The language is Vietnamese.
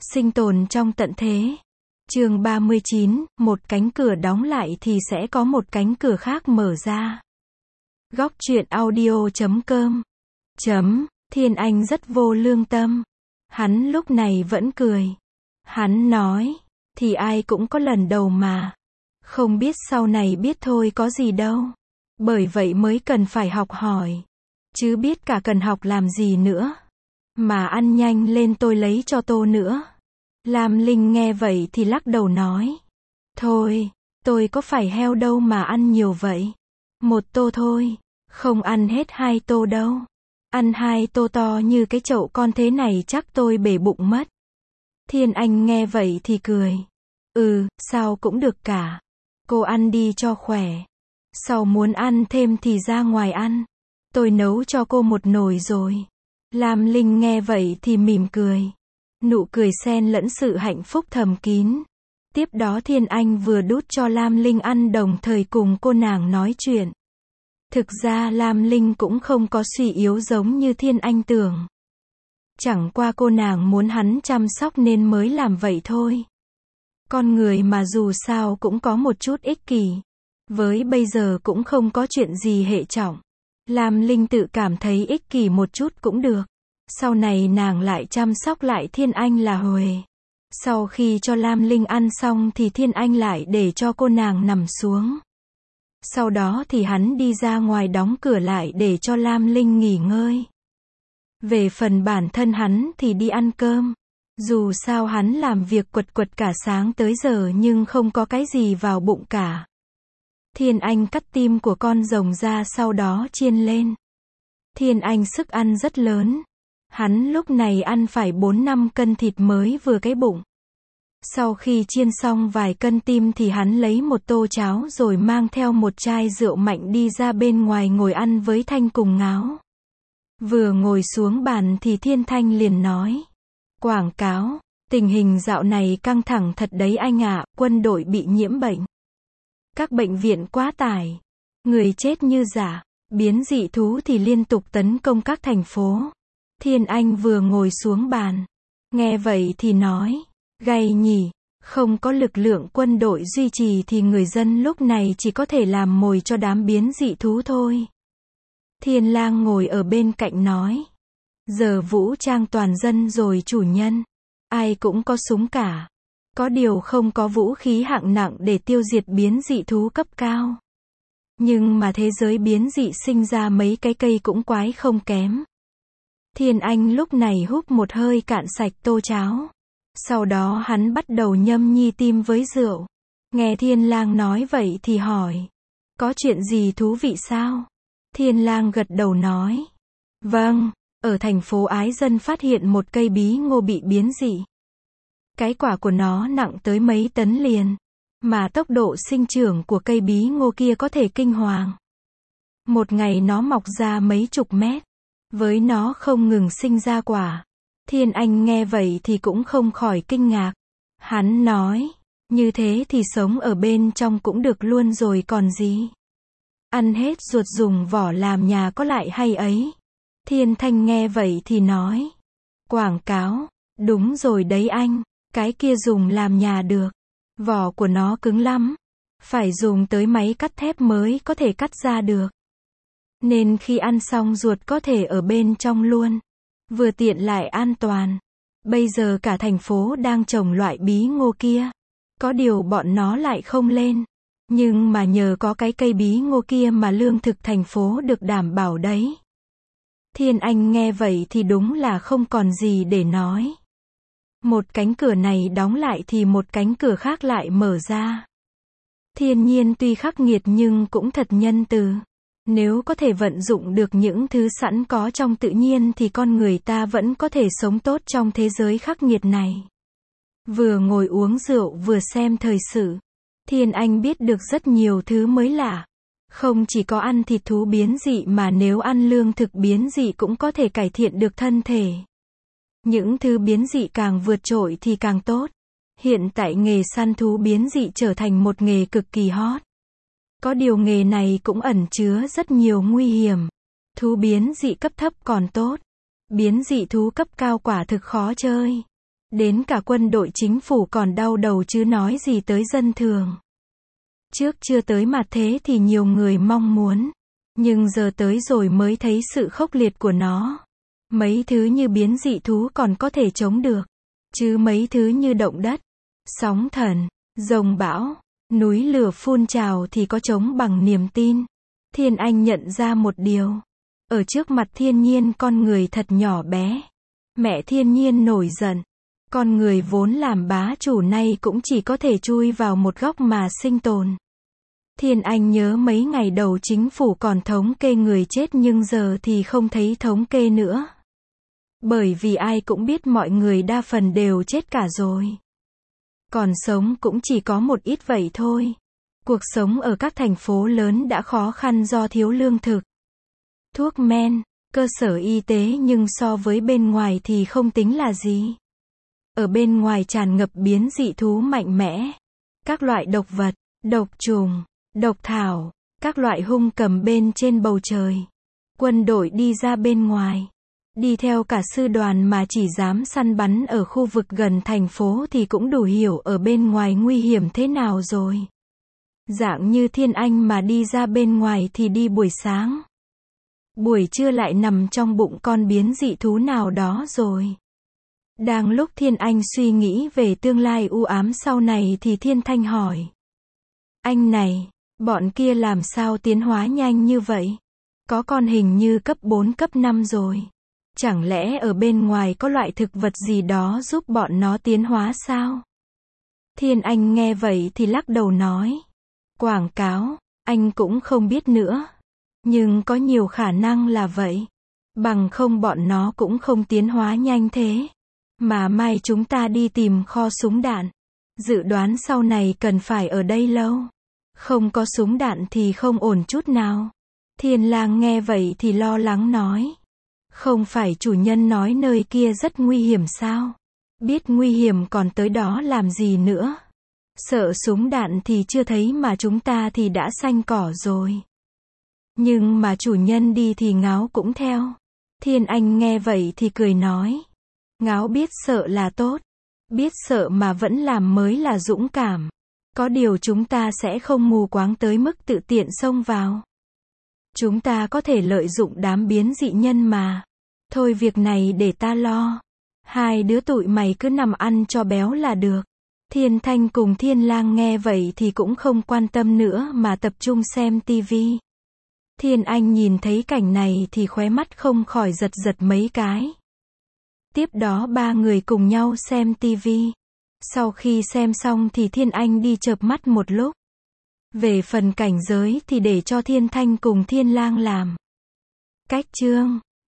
Sinh tồn trong tận thế. Chương 39, một cánh cửa đóng lại thì sẽ có một cánh cửa khác mở ra. Góc truyện audio.com. Thiên Anh rất vô lương tâm. Hắn lúc này vẫn cười. Hắn nói, thì ai cũng có lần đầu mà. Không biết sau này biết thôi có gì đâu. Bởi vậy mới cần phải học hỏi. Chứ biết cả cần học làm gì nữa. Mà ăn nhanh lên tôi lấy cho tô nữa. Lam Linh nghe vậy thì lắc đầu nói. Thôi, tôi có phải heo đâu mà ăn nhiều vậy. Một tô thôi, không ăn hết 2 tô đâu. Ăn 2 tô to như cái chậu con thế này chắc tôi bể bụng mất. Thiên Anh nghe vậy thì cười. Sao cũng được cả. Cô ăn đi cho khỏe. Sau muốn ăn thêm thì ra ngoài ăn. Tôi nấu cho cô một nồi rồi. Lam Linh nghe vậy thì mỉm cười. Nụ cười xen lẫn sự hạnh phúc thầm kín. Tiếp đó Thiên Anh vừa đút cho Lam Linh ăn đồng thời cùng cô nàng nói chuyện. Thực ra Lam Linh cũng không có suy yếu giống như Thiên Anh tưởng. Chẳng qua cô nàng muốn hắn chăm sóc nên mới làm vậy thôi. Con người mà dù sao cũng có một chút ích kỷ. Với bây giờ cũng không có chuyện gì hệ trọng. Lam Linh tự cảm thấy ích kỷ một chút cũng được. Sau này nàng lại chăm sóc lại Thiên Anh là huề. Sau khi cho Lam Linh ăn xong thì Thiên Anh lại để cho cô nàng nằm xuống. Sau đó thì hắn đi ra ngoài đóng cửa lại để cho Lam Linh nghỉ ngơi. Về phần bản thân hắn thì đi ăn cơm. Dù sao hắn làm việc quật quật cả sáng tới giờ nhưng không có cái gì vào bụng cả. Thiên Anh cắt tim của con rồng ra sau đó chiên lên. Thiên Anh sức ăn rất lớn. Hắn lúc này ăn phải 4-5 cân thịt mới vừa cái bụng. Sau khi chiên xong vài cân tim thì hắn lấy một tô cháo rồi mang theo một chai rượu mạnh đi ra bên ngoài ngồi ăn với Thanh cùng Ngáo. Vừa ngồi xuống bàn thì Thiên Thanh liền nói. Quảng cáo, tình hình dạo này căng thẳng thật đấy anh ạ, quân đội bị nhiễm bệnh. Các bệnh viện quá tải. Người chết như giả, biến dị thú thì liên tục tấn công các thành phố. Thiên Anh vừa ngồi xuống bàn. Nghe vậy thì nói. Gay nhỉ, không có lực lượng quân đội duy trì thì người dân lúc này chỉ có thể làm mồi cho đám biến dị thú thôi. Thiên Lang ngồi ở bên cạnh nói. Giờ vũ trang toàn dân rồi chủ nhân. Ai cũng có súng cả. Có điều không có vũ khí hạng nặng để tiêu diệt biến dị thú cấp cao. Nhưng mà thế giới biến dị sinh ra mấy cái cây cũng quái không kém. Thiên Anh lúc này húp một hơi cạn sạch tô cháo. Sau đó hắn bắt đầu nhâm nhi tim với rượu. Nghe Thiên Lang nói vậy thì hỏi. Có chuyện gì thú vị sao? Thiên Lang gật đầu nói. Vâng, ở thành phố Ái Dân phát hiện một cây bí ngô bị biến dị. Cái quả của nó nặng tới mấy tấn liền. Mà tốc độ sinh trưởng của cây bí ngô kia có thể kinh hoàng. Một ngày nó mọc ra mấy chục mét. Với nó không ngừng sinh ra quả. Thiên Anh nghe vậy thì cũng không khỏi kinh ngạc. Hắn nói, như thế thì sống ở bên trong cũng được luôn rồi còn gì. Ăn hết ruột dùng vỏ làm nhà có lại hay ấy. Thiên Thanh nghe vậy thì nói, quảng cáo, đúng rồi đấy anh, cái kia dùng làm nhà được. Vỏ của nó cứng lắm, phải dùng tới máy cắt thép mới có thể cắt ra được. Nên khi ăn xong ruột có thể ở bên trong luôn. Vừa tiện lại an toàn. Bây giờ cả thành phố đang trồng loại bí ngô kia. Có điều bọn nó lại không lên. Nhưng mà nhờ có cái cây bí ngô kia mà lương thực thành phố được đảm bảo đấy. Thiên Anh nghe vậy thì đúng là không còn gì để nói. Một cánh cửa này đóng lại thì một cánh cửa khác lại mở ra. Thiên nhiên tuy khắc nghiệt nhưng cũng thật nhân từ. Nếu có thể vận dụng được những thứ sẵn có trong tự nhiên thì con người ta vẫn có thể sống tốt trong thế giới khắc nghiệt này. Vừa ngồi uống rượu vừa xem thời sự. Thiên Anh biết được rất nhiều thứ mới lạ. Không chỉ có ăn thịt thú biến dị mà nếu ăn lương thực biến dị cũng có thể cải thiện được thân thể. Những thứ biến dị càng vượt trội thì càng tốt. Hiện tại nghề săn thú biến dị trở thành một nghề cực kỳ hot. Có điều nghề này cũng ẩn chứa rất nhiều nguy hiểm. Thú biến dị cấp thấp còn tốt. Biến dị thú cấp cao quả thực khó chơi. Đến cả quân đội chính phủ còn đau đầu chứ nói gì tới dân thường. Trước chưa tới mặt thế thì nhiều người mong muốn. Nhưng giờ tới rồi mới thấy sự khốc liệt của nó. Mấy thứ như biến dị thú còn có thể chống được. Chứ mấy thứ như động đất, sóng thần, dông bão, núi lửa phun trào thì có chống bằng niềm tin. Thiên Anh nhận ra một điều. Ở trước mặt thiên nhiên con người thật nhỏ bé. Mẹ thiên nhiên nổi giận. Con người vốn làm bá chủ nay cũng chỉ có thể chui vào một góc mà sinh tồn. Thiên Anh nhớ mấy ngày đầu chính phủ còn thống kê người chết nhưng giờ thì không thấy thống kê nữa. Bởi vì ai cũng biết mọi người đa phần đều chết cả rồi. Còn sống cũng chỉ có một ít vậy thôi. Cuộc sống ở các thành phố lớn đã khó khăn do thiếu lương thực, thuốc men, cơ sở y tế nhưng so với bên ngoài thì không tính là gì. Ở bên ngoài tràn ngập biến dị thú mạnh mẽ. Các loại độc vật, độc trùng, độc thảo, các loại hung cầm bên trên bầu trời. Quân đội đi ra bên ngoài. Đi theo cả sư đoàn mà chỉ dám săn bắn ở khu vực gần thành phố thì cũng đủ hiểu ở bên ngoài nguy hiểm thế nào rồi. Dạng như Thiên Anh mà đi ra bên ngoài thì đi buổi sáng. Buổi trưa lại nằm trong bụng con biến dị thú nào đó rồi. Đang lúc Thiên Anh suy nghĩ về tương lai u ám sau này thì Thiên Thanh hỏi. Anh này, bọn kia làm sao tiến hóa nhanh như vậy? Có con hình như cấp 4 cấp 5 rồi. Chẳng lẽ ở bên ngoài có loại thực vật gì đó giúp bọn nó tiến hóa sao? Thiên Anh nghe vậy thì lắc đầu nói. Quảng cáo, anh cũng không biết nữa. Nhưng có nhiều khả năng là vậy. Bằng không bọn nó cũng không tiến hóa nhanh thế. Mà mai chúng ta đi tìm kho súng đạn. Dự đoán sau này cần phải ở đây lâu. Không có súng đạn thì không ổn chút nào. Thiên Lang nghe vậy thì lo lắng nói. Không phải chủ nhân nói nơi kia rất nguy hiểm sao? Biết nguy hiểm còn tới đó làm gì nữa? Sợ súng đạn thì chưa thấy mà chúng ta thì đã xanh cỏ rồi. Nhưng mà chủ nhân đi thì Ngáo cũng theo. Thiên Anh nghe vậy thì cười nói. Ngáo biết sợ là tốt. Biết sợ mà vẫn làm mới là dũng cảm. Có điều chúng ta sẽ không mù quáng tới mức tự tiện xông vào. Chúng ta có thể lợi dụng đám biến dị nhân mà. Thôi việc này để ta lo. Hai đứa tụi mày cứ nằm ăn cho béo là được. Thiên Thanh cùng Thiên Lang nghe vậy thì cũng không quan tâm nữa mà tập trung xem tivi. Thiên Anh nhìn thấy cảnh này thì khóe mắt không khỏi giật giật mấy cái. Tiếp đó ba người cùng nhau xem tivi. Sau khi xem xong thì Thiên Anh đi chợp mắt một lúc. Về phần cảnh giới thì để cho Thiên Thanh cùng Thiên Lang làm. Cách chương